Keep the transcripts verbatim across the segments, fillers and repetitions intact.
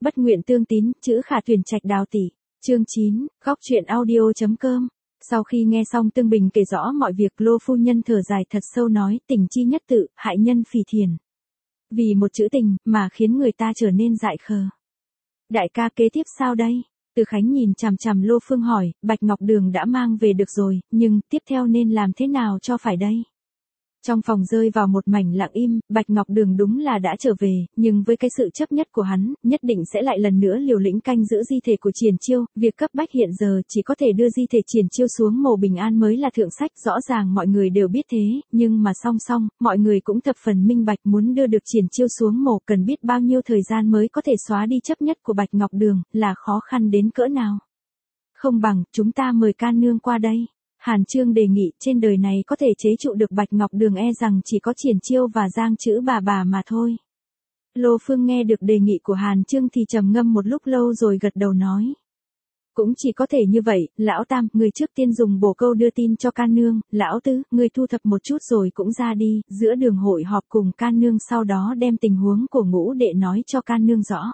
bất nguyện tương tín, chữ khả tuyển trạch đào tỷ. Chương chín, góc truyện audio.com. Sau khi nghe xong Tương Bình kể rõ mọi việc, Lô phu nhân thở dài thật sâu nói, tình chi nhất tự, hại nhân phì thiền. Vì một chữ tình, mà khiến người ta trở nên dại khờ. Đại ca kế tiếp sao đây? Từ Khánh nhìn chằm chằm Lô Phương hỏi, Bạch Ngọc Đường đã mang về được rồi, nhưng tiếp theo nên làm thế nào cho phải đây? Trong phòng rơi vào một mảnh lặng im, Bạch Ngọc Đường đúng là đã trở về, nhưng với cái sự chấp nhất của hắn, nhất định sẽ lại lần nữa liều lĩnh canh giữ di thể của Triển Chiêu, việc cấp bách hiện giờ chỉ có thể đưa di thể Triển Chiêu xuống mồ bình an mới là thượng sách, rõ ràng mọi người đều biết thế, nhưng mà song song, mọi người cũng thập phần minh bạch muốn đưa được Triển Chiêu xuống mồ cần biết bao nhiêu thời gian mới có thể xóa đi chấp nhất của Bạch Ngọc Đường, là khó khăn đến cỡ nào. Không bằng, chúng ta mời ca nương qua đây. Hàn Chương đề nghị, trên đời này có thể chế trụ được Bạch Ngọc Đường e rằng chỉ có Triển Chiêu và Giang Chữ bà bà mà thôi. Lô Phương nghe được đề nghị của Hàn Chương thì trầm ngâm một lúc lâu rồi gật đầu nói. Cũng chỉ có thể như vậy, lão tam, người trước tiên dùng bổ câu đưa tin cho ca nương, lão tứ, người thu thập một chút rồi cũng ra đi, giữa đường hội họp cùng ca nương sau đó đem tình huống của Ngũ đệ nói cho ca nương rõ.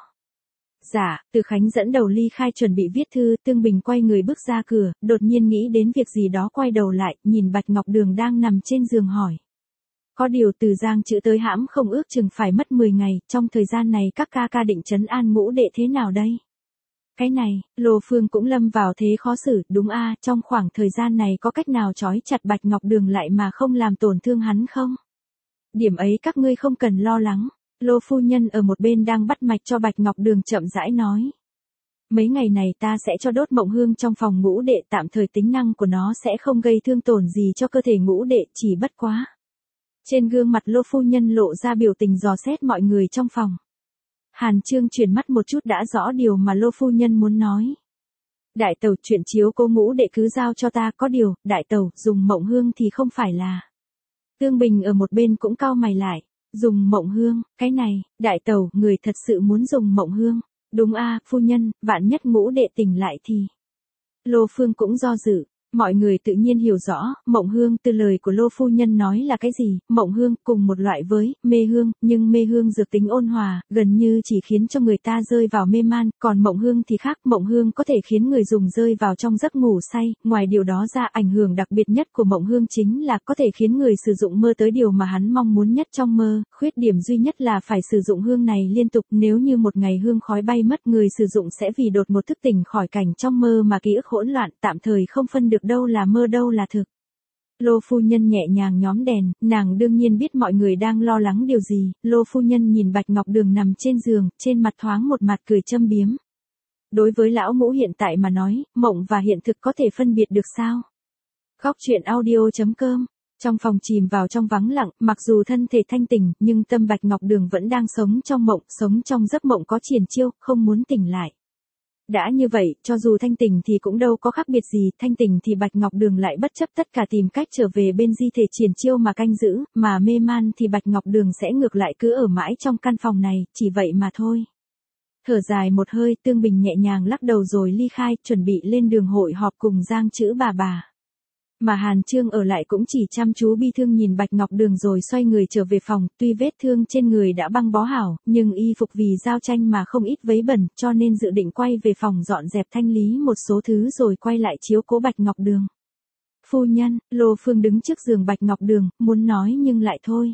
Dạ, Từ Khánh dẫn đầu ly khai chuẩn bị viết thư, Tương Bình quay người bước ra cửa, đột nhiên nghĩ đến việc gì đó quay đầu lại, nhìn Bạch Ngọc Đường đang nằm trên giường hỏi. Có điều từ Giang Chữ tới hãm không ước chừng phải mất mười ngày, trong thời gian này các ca ca định trấn an Ngũ đệ thế nào đây? Cái này, Lô Phương cũng lâm vào thế khó xử, đúng a, trong khoảng thời gian này có cách nào trói chặt Bạch Ngọc Đường lại mà không làm tổn thương hắn không? Điểm ấy các ngươi không cần lo lắng. Lô phu nhân ở một bên đang bắt mạch cho Bạch Ngọc Đường chậm rãi nói. Mấy ngày này ta sẽ cho đốt mộng hương trong phòng Ngũ đệ, tạm thời tính năng của nó sẽ không gây thương tổn gì cho cơ thể Ngũ đệ, chỉ bất quá. Trên gương mặt Lô phu nhân lộ ra biểu tình dò xét mọi người trong phòng. Hàn Chương chuyển mắt một chút đã rõ điều mà Lô phu nhân muốn nói. Đại tẩu, chuyện chiếu cô Ngũ đệ cứ giao cho ta, có điều, đại tẩu, dùng mộng hương thì không phải là. Tương Bình ở một bên cũng cau mày lại. Dùng mộng hương, cái này, đại tẩu, người thật sự muốn dùng mộng hương. Đúng a, phu nhân, vạn nhất Ngũ đệ tỉnh lại thì. Lô Phương cũng do dự. Mọi người tự nhiên hiểu rõ, mộng hương từ lời của Lô phu nhân nói là cái gì, mộng hương cùng một loại với mê hương, nhưng mê hương dược tính ôn hòa, gần như chỉ khiến cho người ta rơi vào mê man, còn mộng hương thì khác, mộng hương có thể khiến người dùng rơi vào trong giấc ngủ say, ngoài điều đó ra ảnh hưởng đặc biệt nhất của mộng hương chính là có thể khiến người sử dụng mơ tới điều mà hắn mong muốn nhất trong mơ, khuyết điểm duy nhất là phải sử dụng hương này liên tục, nếu như một ngày hương khói bay mất người sử dụng sẽ vì đột một thức tỉnh khỏi cảnh trong mơ mà ký ức hỗn loạn, tạm thời không phân được đâu là mơ đâu là thực. Lô phu nhân nhẹ nhàng nhóm đèn, nàng đương nhiên biết mọi người đang lo lắng điều gì, Lô phu nhân nhìn Bạch Ngọc Đường nằm trên giường, trên mặt thoáng một mặt cười châm biếm. Đối với lão Ngũ hiện tại mà nói, mộng và hiện thực có thể phân biệt được sao? Góc truyện audio.com. Trong phòng chìm vào trong vắng lặng, mặc dù thân thể thanh tỉnh, nhưng tâm Bạch Ngọc Đường vẫn đang sống trong mộng, sống trong giấc mộng có Triển Chiêu, không muốn tỉnh lại. Đã như vậy, cho dù thanh tỉnh thì cũng đâu có khác biệt gì, thanh tỉnh thì Bạch Ngọc Đường lại bất chấp tất cả tìm cách trở về bên di thể Triển Chiêu mà canh giữ, mà mê man thì Bạch Ngọc Đường sẽ ngược lại cứ ở mãi trong căn phòng này, chỉ vậy mà thôi. Thở dài một hơi, Tương Bình nhẹ nhàng lắc đầu rồi ly khai, chuẩn bị lên đường hội họp cùng Giang Chữ bà bà. Mà Hàn Chương ở lại cũng chỉ chăm chú bi thương nhìn Bạch Ngọc Đường rồi xoay người trở về phòng, tuy vết thương trên người đã băng bó hảo, nhưng y phục vì giao tranh mà không ít vấy bẩn, cho nên dự định quay về phòng dọn dẹp thanh lý một số thứ rồi quay lại chiếu cố Bạch Ngọc Đường. Phu nhân, Lô Phương đứng trước giường Bạch Ngọc Đường, muốn nói nhưng lại thôi.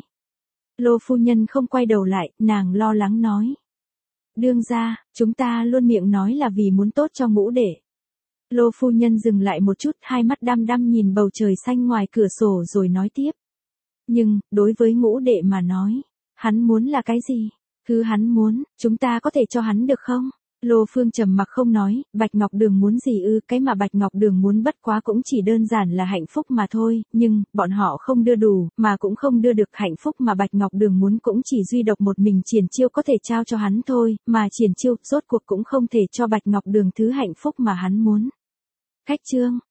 Lô phu nhân không quay đầu lại, nàng lo lắng nói. Đương gia, chúng ta luôn miệng nói là vì muốn tốt cho Ngũ đệ. Lô phu nhân dừng lại một chút, hai mắt đăm đăm nhìn bầu trời xanh ngoài cửa sổ rồi nói tiếp. Nhưng, đối với Ngũ đệ mà nói, hắn muốn là cái gì? Thứ hắn muốn, chúng ta có thể cho hắn được không? Lô Phương trầm mặc không nói, Bạch Ngọc Đường muốn gì ư, cái mà Bạch Ngọc Đường muốn bất quá cũng chỉ đơn giản là hạnh phúc mà thôi, nhưng, bọn họ không đưa đủ, mà cũng không đưa được hạnh phúc mà Bạch Ngọc Đường muốn cũng chỉ duy độc một mình Triển Chiêu có thể trao cho hắn thôi, mà Triển Chiêu, rốt cuộc cũng không thể cho Bạch Ngọc Đường thứ hạnh phúc mà hắn muốn. Khách Trương,